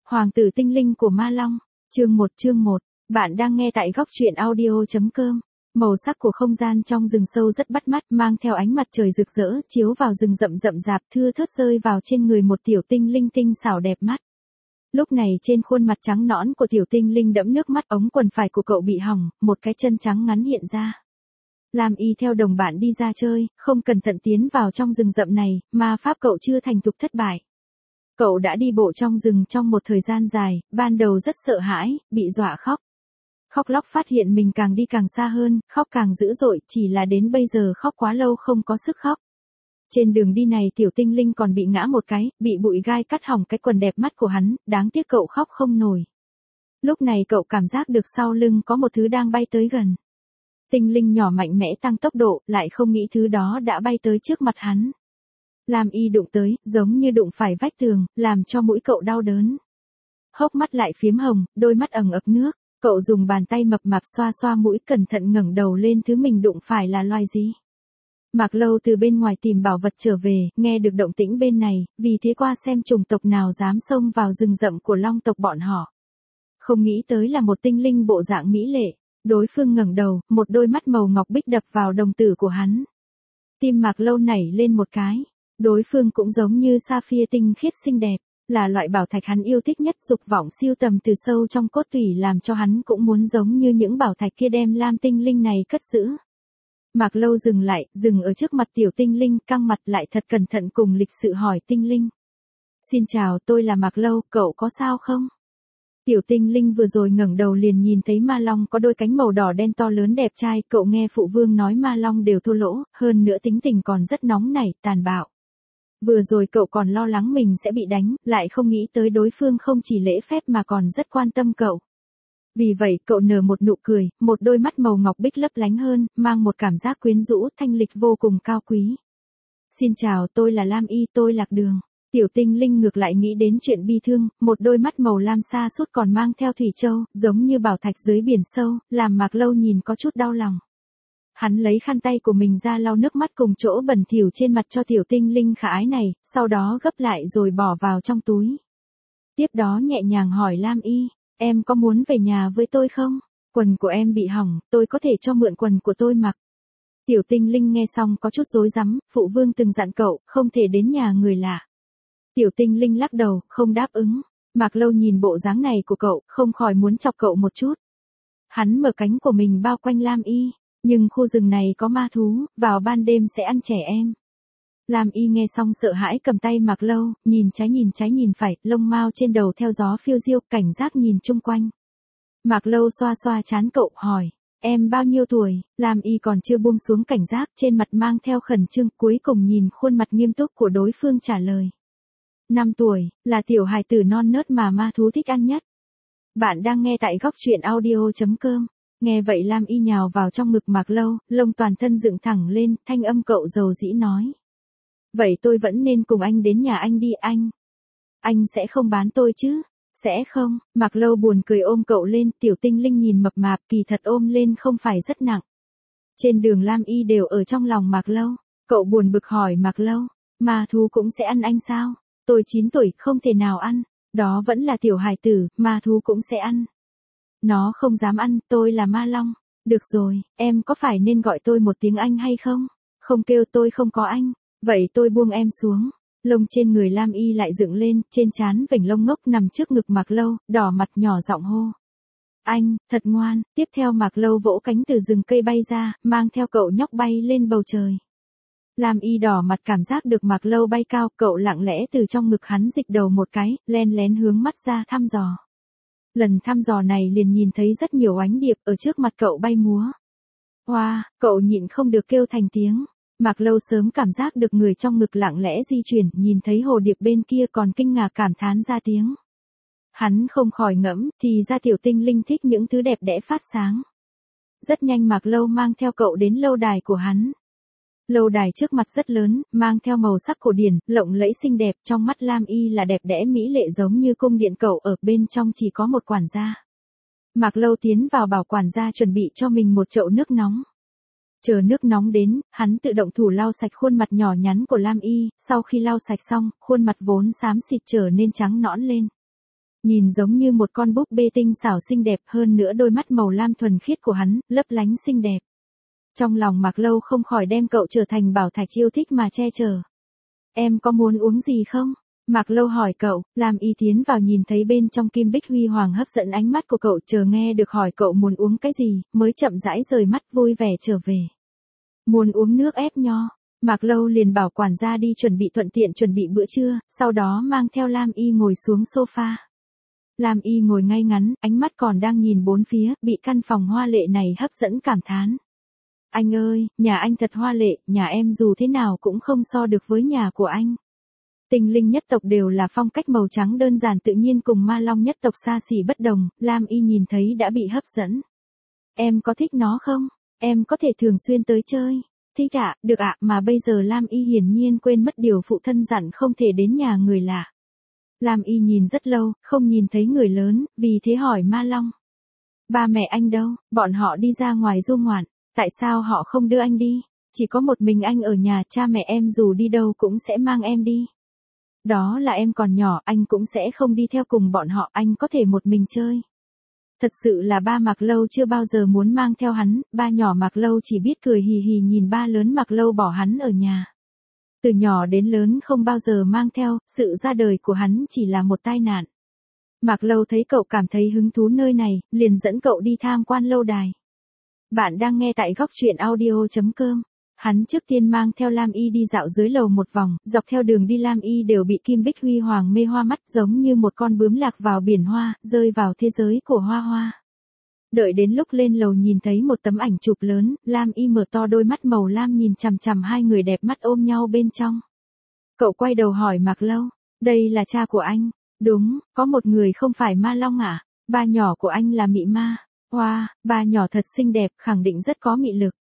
Hoàng tử tinh linh của Ma Long, chương 1. Bạn đang nghe tại góc truyện audio.com. Màu sắc của không gian trong rừng sâu rất bắt mắt, mang theo ánh mặt trời rực rỡ, chiếu vào rừng rậm rậm rạp, thưa thớt rơi vào trên người một tiểu tinh linh tinh xảo đẹp mắt. Lúc này trên khuôn mặt trắng nõn của tiểu tinh linh đẫm nước mắt, ống quần phải của cậu bị hỏng, một cái chân trắng ngắn hiện ra. Lam Y theo đồng bạn đi ra chơi, không cẩn thận tiến vào trong rừng rậm này, ma pháp cậu chưa thành thục thất bại. Cậu đã đi bộ trong rừng trong một thời gian dài, ban đầu rất sợ hãi, bị dọa khóc. Khóc lóc phát hiện mình càng đi càng xa hơn, khóc càng dữ dội, chỉ là đến bây giờ khóc quá lâu không có sức khóc. Trên đường đi này tiểu tinh linh còn bị ngã một cái, bị bụi gai cắt hỏng cái quần đẹp mắt của hắn, đáng tiếc cậu khóc không nổi. Lúc này cậu cảm giác được sau lưng có một thứ đang bay tới gần. Tinh linh nhỏ mạnh mẽ tăng tốc độ, lại không nghĩ thứ đó đã bay tới trước mặt hắn. Lam Y đụng tới, giống như đụng phải vách tường, làm cho mũi cậu đau đớn. Hốc mắt lại phiếm hồng, đôi mắt ẩn ực nước, cậu dùng bàn tay mập mạp xoa xoa mũi, cẩn thận ngẩng đầu lên, thứ mình đụng phải là loài gì. Mạc Lâu từ bên ngoài tìm bảo vật trở về, nghe được động tĩnh bên này, vì thế qua xem chủng tộc nào dám xông vào rừng rậm của Long tộc bọn họ. Không nghĩ tới là một tinh linh bộ dạng mỹ lệ, đối phương ngẩng đầu, một đôi mắt màu ngọc bích đập vào đồng tử của hắn. Tim Mạc Lâu nảy lên một cái. Đối phương cũng giống như sapphire tinh khiết xinh đẹp, là loại bảo thạch hắn yêu thích nhất, dục vọng siêu tầm từ sâu trong cốt tủy làm cho hắn cũng muốn giống như những bảo thạch kia đem Lam tinh linh này cất giữ. Mạc Lâu dừng lại, dừng ở trước mặt tiểu tinh linh, căng mặt lại thật cẩn thận cùng lịch sự hỏi tinh linh. Xin chào, tôi là Mạc Lâu, cậu có sao không? Tiểu tinh linh vừa rồi ngẩng đầu liền nhìn thấy ma long có đôi cánh màu đỏ đen to lớn đẹp trai, cậu nghe phụ vương nói ma long đều thua lỗ, hơn nữa tính tình còn rất nóng nảy, tàn bạo. Vừa rồi cậu còn lo lắng mình sẽ bị đánh, lại không nghĩ tới đối phương không chỉ lễ phép mà còn rất quan tâm cậu. Vì vậy cậu nở một nụ cười, một đôi mắt màu ngọc bích lấp lánh hơn, mang một cảm giác quyến rũ, thanh lịch vô cùng cao quý. Xin chào, tôi là Lam Y, tôi lạc đường. Tiểu tinh linh ngược lại nghĩ đến chuyện bi thương, một đôi mắt màu lam xa sút còn mang theo thủy châu, giống như bảo thạch dưới biển sâu, làm Mạc Lâu nhìn có chút đau lòng. Hắn lấy khăn tay của mình ra lau nước mắt cùng chỗ bẩn thỉu trên mặt cho tiểu tinh linh khả ái này, sau đó gấp lại rồi bỏ vào trong túi. Tiếp đó nhẹ nhàng hỏi Lam Y, em có muốn về nhà với tôi không? Quần của em bị hỏng, tôi có thể cho mượn quần của tôi mặc. Tiểu tinh linh nghe xong có chút rối rắm, phụ vương từng dặn cậu, không thể đến nhà người lạ. Tiểu tinh linh lắc đầu, không đáp ứng. Mạc Lâu nhìn bộ dáng này của cậu, không khỏi muốn chọc cậu một chút. Hắn mở cánh của mình bao quanh Lam Y. Nhưng khu rừng này có ma thú, vào ban đêm sẽ ăn trẻ em. Lam Y nghe xong sợ hãi cầm tay Mạc Lâu, nhìn trái nhìn phải, lông mao trên đầu theo gió phiêu diêu, cảnh giác nhìn chung quanh. Mạc Lâu xoa xoa trán cậu, hỏi, em bao nhiêu tuổi? Lam Y còn chưa buông xuống cảnh giác, trên mặt mang theo khẩn trương, cuối cùng nhìn khuôn mặt nghiêm túc của đối phương trả lời. 5 tuổi, là tiểu hài tử non nớt mà ma thú thích ăn nhất. Bạn đang nghe tại góc truyện audio.com. Nghe vậy Lam Y nhào vào trong ngực Mạc Lâu, lông toàn thân dựng thẳng lên, thanh âm cậu dầu dĩ nói. Vậy tôi vẫn nên cùng anh đến nhà anh đi anh. Anh sẽ không bán tôi chứ? Sẽ không, Mạc Lâu buồn cười ôm cậu lên, tiểu tinh linh nhìn mập mạp, kỳ thật ôm lên không phải rất nặng. Trên đường Lam Y đều ở trong lòng Mạc Lâu, cậu buồn bực hỏi Mạc Lâu, ma thú cũng sẽ ăn anh sao? Tôi 9 tuổi, không thể nào ăn, đó vẫn là tiểu hài tử, ma thú cũng sẽ ăn. Nó không dám ăn, tôi là ma long. Được rồi, em có phải nên gọi tôi một tiếng anh hay không? Không kêu tôi không có anh. Vậy tôi buông em xuống. Lông trên người Lam Y lại dựng lên, trên trán vểnh lông ngốc nằm trước ngực Mạc Lâu, đỏ mặt nhỏ giọng hô. Anh, thật ngoan. Tiếp theo Mạc Lâu vỗ cánh từ rừng cây bay ra, mang theo cậu nhóc bay lên bầu trời. Lam Y đỏ mặt cảm giác được Mạc Lâu bay cao, cậu lặng lẽ từ trong ngực hắn dịch đầu một cái, len lén hướng mắt ra thăm dò. Lần thăm dò này liền nhìn thấy rất nhiều ánh điệp ở trước mặt cậu bay múa. Hoa, cậu nhịn không được kêu thành tiếng. Mạc Lâu sớm cảm giác được người trong ngực lặng lẽ di chuyển, nhìn thấy hồ điệp bên kia còn kinh ngạc cảm thán ra tiếng. Hắn không khỏi ngẫm, thì ra tiểu tinh linh thích những thứ đẹp đẽ phát sáng. Rất nhanh Mạc Lâu mang theo cậu đến lâu đài của hắn. Lâu đài trước mặt rất lớn, mang theo màu sắc cổ điển, lộng lẫy xinh đẹp, trong mắt Lam Y là đẹp đẽ mỹ lệ giống như cung điện, cậu ở bên trong chỉ có một quản gia. Mạc Lâu tiến vào bảo quản gia chuẩn bị cho mình một chậu nước nóng. Chờ nước nóng đến, hắn tự động thủ lau sạch khuôn mặt nhỏ nhắn của Lam Y, sau khi lau sạch xong, khuôn mặt vốn xám xịt trở nên trắng nõn lên. Nhìn giống như một con búp bê tinh xảo xinh đẹp, hơn nữa đôi mắt màu lam thuần khiết của hắn, lấp lánh xinh đẹp. Trong lòng Mạc Lâu không khỏi đem cậu trở thành bảo thạch yêu thích mà che chở. Em có muốn uống gì không? Mạc Lâu hỏi cậu, Lam Y tiến vào nhìn thấy bên trong kim bích huy hoàng hấp dẫn ánh mắt của cậu, chờ nghe được hỏi cậu muốn uống cái gì, mới chậm rãi rời mắt vui vẻ trở về. Muốn uống nước ép nho. Mạc Lâu liền bảo quản gia đi chuẩn bị, thuận tiện chuẩn bị bữa trưa, sau đó mang theo Lam Y ngồi xuống sofa. Lam Y ngồi ngay ngắn, ánh mắt còn đang nhìn bốn phía, bị căn phòng hoa lệ này hấp dẫn cảm thán. Anh ơi, nhà anh thật hoa lệ, nhà em dù thế nào cũng không so được với nhà của anh. Tinh linh nhất tộc đều là phong cách màu trắng đơn giản tự nhiên, cùng ma long nhất tộc xa xỉ bất đồng, Lam Y nhìn thấy đã bị hấp dẫn. Em có thích nó không? Em có thể thường xuyên tới chơi. Thích ạ, được ạ, mà bây giờ Lam Y hiển nhiên quên mất điều phụ thân dặn không thể đến nhà người lạ. Lam Y nhìn rất lâu, không nhìn thấy người lớn, vì thế hỏi Ma Long. Ba mẹ anh đâu? Bọn họ đi ra ngoài du ngoạn, tại sao họ không đưa anh đi? Chỉ có một mình anh ở nhà, cha mẹ em dù đi đâu cũng sẽ mang em đi. Đó là em còn nhỏ, anh cũng sẽ không đi theo cùng bọn họ, anh có thể một mình chơi. Thật sự là ba Mạc Lâu chưa bao giờ muốn mang theo hắn, ba nhỏ Mạc Lâu chỉ biết cười hì hì nhìn ba lớn Mạc Lâu bỏ hắn ở nhà. Từ nhỏ đến lớn không bao giờ mang theo, sự ra đời của hắn chỉ là một tai nạn. Mạc Lâu thấy cậu cảm thấy hứng thú nơi này, liền dẫn cậu đi tham quan lâu đài. Bạn đang nghe tại góc truyện audio.com. Hắn trước tiên mang theo Lam Y đi dạo dưới lầu một vòng, dọc theo đường đi Lam Y đều bị kim bích huy hoàng mê hoa mắt, giống như một con bướm lạc vào biển hoa, rơi vào thế giới của hoa hoa. Đợi đến lúc lên lầu nhìn thấy một tấm ảnh chụp lớn, Lam Y mở to đôi mắt màu lam nhìn chằm chằm hai người đẹp mắt ôm nhau bên trong. Cậu quay đầu hỏi Mạc Lâu, đây là cha của anh? Đúng, có một người không phải Ma Long à? Ba nhỏ của anh là mị ma. Wow, ba nhỏ thật xinh đẹp, khẳng định rất có mị lực.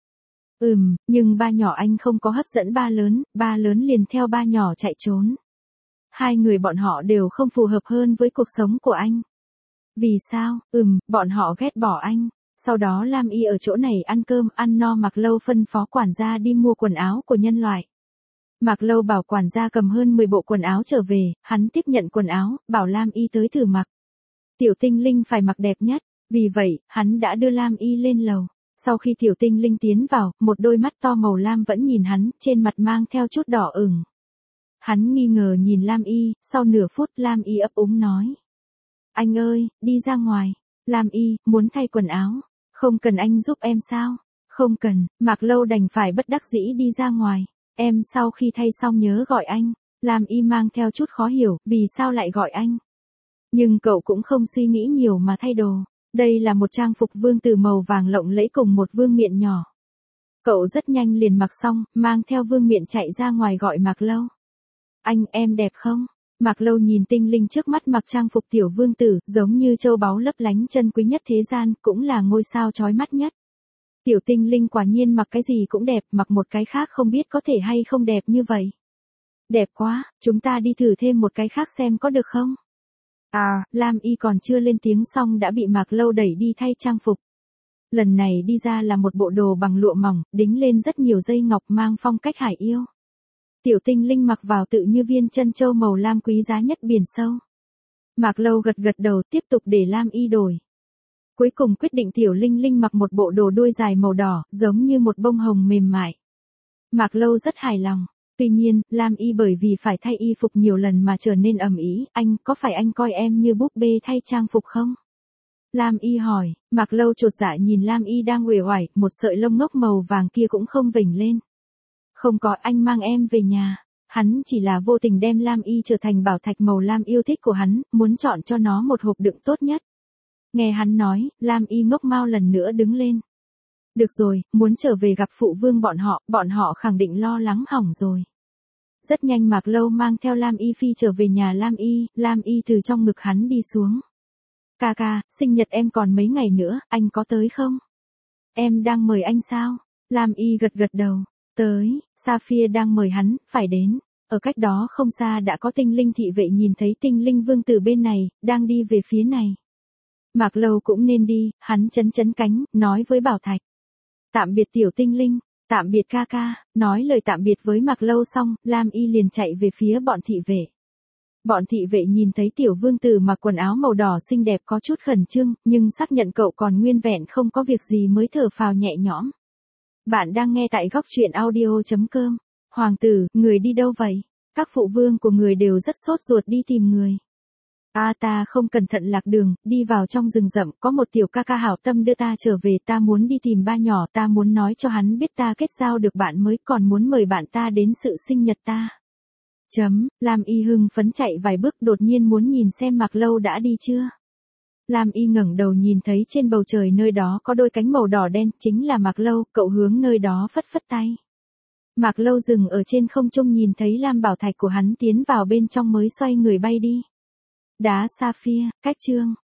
Nhưng ba nhỏ anh không có hấp dẫn ba lớn liền theo ba nhỏ chạy trốn. Hai người bọn họ đều không phù hợp hơn với cuộc sống của anh. Vì sao? Bọn họ ghét bỏ anh. Sau đó Lam Y ở chỗ này ăn cơm, ăn no, Mạc Lâu phân phó quản gia đi mua quần áo của nhân loại. Mạc Lâu bảo quản gia cầm hơn 10 bộ quần áo trở về, hắn tiếp nhận quần áo, bảo Lam Y tới thử mặc. Tiểu tinh linh phải mặc đẹp nhất, vì vậy, hắn đã đưa Lam Y lên lầu. Sau khi tiểu tinh linh tiến vào, một đôi mắt to màu lam vẫn nhìn hắn, trên mặt mang theo chút đỏ ửng. Hắn nghi ngờ nhìn Lam Y, sau nửa phút Lam Y ấp úng nói. Anh ơi, đi ra ngoài. Lam Y, muốn thay quần áo. Không cần anh giúp em sao? Không cần, Mạc Lâu đành phải bất đắc dĩ đi ra ngoài. Em sau khi thay xong nhớ gọi anh. Lam Y mang theo chút khó hiểu, vì sao lại gọi anh? Nhưng cậu cũng không suy nghĩ nhiều mà thay đồ. Đây là một trang phục vương tử màu vàng lộng lẫy cùng một vương miện nhỏ. Cậu rất nhanh liền mặc xong, mang theo vương miện chạy ra ngoài gọi Mạc Lâu. Anh, em đẹp không? Mạc Lâu nhìn tinh linh trước mắt mặc trang phục tiểu vương tử, giống như châu báu lấp lánh chân quý nhất thế gian, cũng là ngôi sao chói mắt nhất. Tiểu tinh linh quả nhiên mặc cái gì cũng đẹp, mặc một cái khác không biết có thể hay không đẹp như vậy. Đẹp quá, chúng ta đi thử thêm một cái khác xem có được không? Lam Y còn chưa lên tiếng xong đã bị Mạc Lâu đẩy đi thay trang phục. Lần này đi ra là một bộ đồ bằng lụa mỏng, đính lên rất nhiều dây ngọc mang phong cách hải yêu. Tiểu tinh linh mặc vào tự như viên chân châu màu lam quý giá nhất biển sâu. Mạc Lâu gật gật đầu tiếp tục để Lam Y đổi. Cuối cùng quyết định tiểu linh linh mặc một bộ đồ đuôi dài màu đỏ, giống như một bông hồng mềm mại. Mạc Lâu rất hài lòng. Tuy nhiên, Lam Y bởi vì phải thay y phục nhiều lần mà trở nên ầm ĩ. Anh, có phải anh coi em như búp bê thay trang phục không? Lam Y hỏi. Mạc Lâu chột dạ nhìn Lam Y đang uể oải, một sợi lông ngốc màu vàng kia cũng không vểnh lên. Không có, anh mang em về nhà. Hắn chỉ là vô tình đem Lam Y trở thành bảo thạch màu lam yêu thích của hắn, muốn chọn cho nó một hộp đựng tốt nhất. Nghe hắn nói, Lam Y ngốc mau lần nữa đứng lên. Được rồi, muốn trở về gặp phụ vương bọn họ khẳng định lo lắng hỏng rồi. Rất nhanh Mạc Lâu mang theo Lam Y phi trở về nhà Lam Y từ trong ngực hắn đi xuống. Ca, sinh nhật em còn mấy ngày nữa, anh có tới không? Em đang mời anh sao? Lam Y gật gật đầu. Tới, Saphir đang mời hắn, phải đến. Ở cách đó không xa đã có tinh linh thị vệ nhìn thấy tinh linh vương tử bên này, đang đi về phía này. Mạc Lâu cũng nên đi, hắn chấn cánh, nói với Bảo Thạch. Tạm biệt tiểu tinh linh, tạm biệt ca, nói lời tạm biệt với Mạc Lâu xong, Lam Y liền chạy về phía bọn thị vệ. Bọn thị vệ nhìn thấy tiểu vương tử mặc quần áo màu đỏ xinh đẹp có chút khẩn trương, nhưng xác nhận cậu còn nguyên vẹn không có việc gì mới thở phào nhẹ nhõm. Bạn đang nghe tại góc truyện audio.com. Hoàng tử, người đi đâu vậy? Các phụ vương của người đều rất sốt ruột đi tìm người. Ta không cẩn thận lạc đường, đi vào trong rừng rậm, có một tiểu ca ca hảo tâm đưa ta trở về, ta muốn đi tìm ba nhỏ, ta muốn nói cho hắn biết ta kết giao được bạn mới, còn muốn mời bạn ta đến sự sinh nhật ta. Lam Y hưng phấn chạy vài bước, đột nhiên muốn nhìn xem Mạc Lâu đã đi chưa. Lam Y ngẩng đầu nhìn thấy trên bầu trời nơi đó có đôi cánh màu đỏ đen, chính là Mạc Lâu, cậu hướng nơi đó phất phất tay. Mạc Lâu dừng ở trên không trung nhìn thấy Lam Bảo Thạch của hắn tiến vào bên trong mới xoay người bay đi. Đá Sapphire, cách chương.